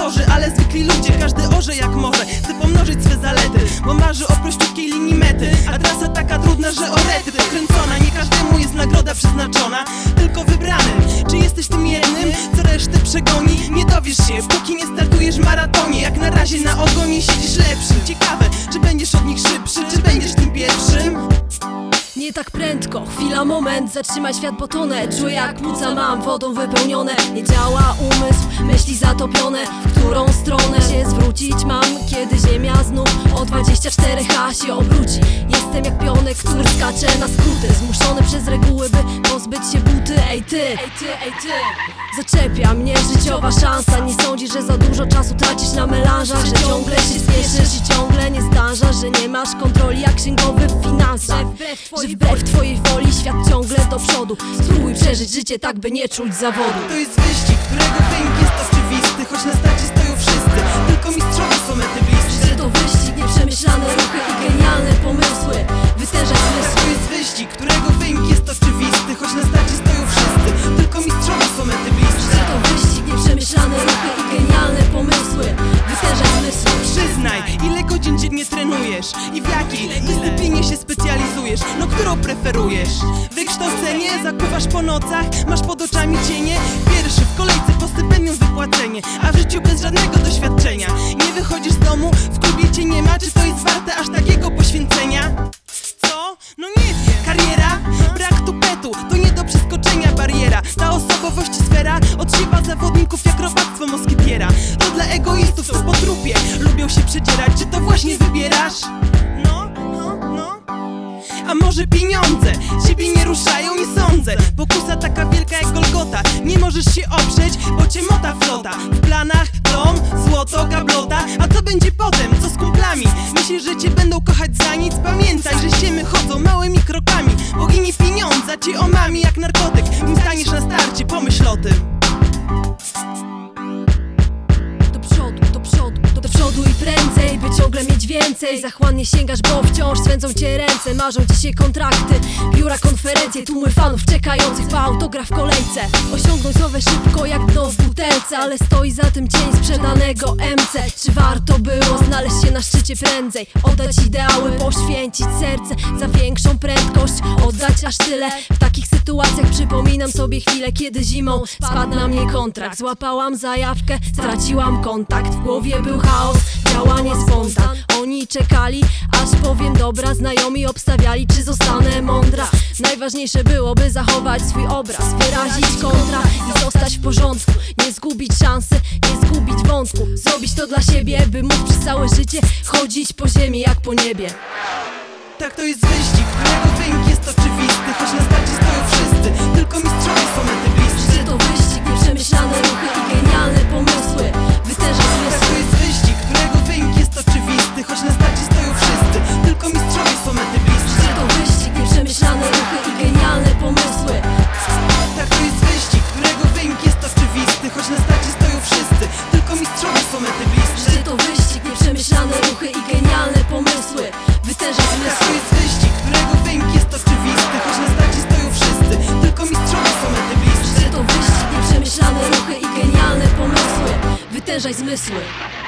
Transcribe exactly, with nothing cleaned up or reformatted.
chorzy, ale zwykli ludzie, każdy orze jak może. Chce pomnożyć swe zalety, bo marzy o prościutkiej linii mety. A trasa taka trudna, że o rety pokręcona. Nie każdemu jest nagroda przeznaczona, tylko wybranym. Czy jesteś tym jednym, co resztę przegoni? Nie dowiesz się, póki nie startujesz w maratonie. Jak na razie na ogonie siedzisz lepszy. Ciekawe, czy będziesz od nich szybszy, czy będziesz tym pierwszym? Nie tak prędko, chwila, moment, zatrzymaj świat, bo tonę. Czuję jak płuca mam wodą wypełnione. Nie działa umysł, myśli zatopione. W którą stronę się zwrócić mam, kiedy ziemia znów o dwadzieścia cztery H się obróci. Jestem jak pionek, który skacze na skróty, zmuszony przez reguły, by pozbyć się buty. Ej ty, ej ty, ej ty, zaczepia mnie życiowa szansa. Nie sądzisz, że za dużo czasu tracisz na melanżach, że ciągle się spieszysz i ciągle nie zdążasz, że nie masz kontroli jak księgowy w finansach, że wbrew twojej, że wbrew twojej woli świat ciągle do przodu. Spróbuj przeżyć życie tak, by nie czuć zawodu. To jest wyścig, którego wynik jest oczywisty, choć na starcie stoją wszyscy, tylko mistrzowie są mety bliscy. Że to wyścig, nieprzemyślane ruchy i genialne pomysły, wytężać zmysły. To jest wyścig, którego wynik jest oczywisty, choć na starcie stoją wszyscy, tylko mistrzowie są mety bliscy. Że to wyścig, nieprzemyślane ruchy i genialne pomysły, wytężać zmysły. Przyznaj, ile godzin dziennie trenujesz i w jakiej dyscyplinie się specjalizujesz? No którą preferujesz? Wykształcenie zakuwasz po nocach, masz pod oczami cienie. Pierwszy w kolejce po stypendium wypłacenie, a w życiu bez żadnego doświadczenia. Nie wychodzisz z domu, w klubie cię nie ma. Czy to jest warte aż takiego poświęcenia? Co? No nie wiem. Kariera? Brak tupetu, to nie do przeskoczenia bariera. Ta osobowość sfera odsiewa zawodników jak robactwo moskietiera. To dla egoistów, co po trupie lubią się przedzierać. Czy to właśnie wybierasz? No, no, no. A może pieniądze ciebie nie ruszają? Nie sądzę. Pokusa taka wielka jak Golgota, nie możesz się oprzeć, bo cię mota flota. W planach dom, złoto, gablota. A co będzie potem? Co z kumplami? Myślisz, że cię będą kochać za nic? Pamiętaj, że ściemy chodzą małymi krokami. Bogini pieniądza cię omami jak narkotyk. Nim staniesz na starcie, pomyśl o tym. Do przodu, do przodu, do, do przodu i prędzej, by ciągle mieć więcej. Zachłannie sięgasz, bo wciąż swędzą cię ręce. Marzą dzisiaj kontrakty, biura, konferencje, tłumy fanów czekających po autograf w kolejce. Osiągnąć nowe szybko jak dno w butelce, ale stoi za tym cień sprzedanego M C. Czy warto było znaleźć się na szczycie prędzej? Oddać ideały, poświęcić serce za większą prędkość, oddać aż tyle. W takich sytuacjach przypominam sobie chwilę, kiedy zimą spadł na mnie kontrakt. Złapałam zajawkę, straciłam kontakt. W głowie był chaos, działanie spontan. Oni czekali, aż powiem dobra. Znajomi obstawiali, czy zostanę mądra. Najważniejsze byłoby zachować swój obraz, wyrazić kontra i zostać w porządku. Nie zgubić szansy, nie zgubić wątku. Zrobić to dla siebie, by móc przez całe życie chodzić po ziemi jak po niebie. Tak, to jest wyścig, którego wynik jest oczywisty, choć na starcie stoją wszyscy, tylko mistrzowie są mety bliscy. Że to wyścig, nieprzemyślane ruchy i genialne pomysły, wytężać zmysły. Tak, to jest wyścig, którego wynik jest oczywisty, choć na starcie stoją wszyscy, tylko mistrzowie są mety bliscy. Że to wyścig, nieprzemyślane ruchy i genialne pomysły. Tak, to jest wyścig, którego wynik jest oczywisty, choć na starcie stoją wszyscy, tylko mistrzowie są mety bliscy. Że to wyścig, nieprzemyślane ruchy i genialne pomysły, wytężać zmysły. Tak, to jest wyścig, którego wynik jest oczywisty, choć na starcie stoją wszyscy, tylko mistrzowie są mety bliscy. Że to wyścig, nieprzemyślane ruchy i genialne pomysły, wytężać zmysły.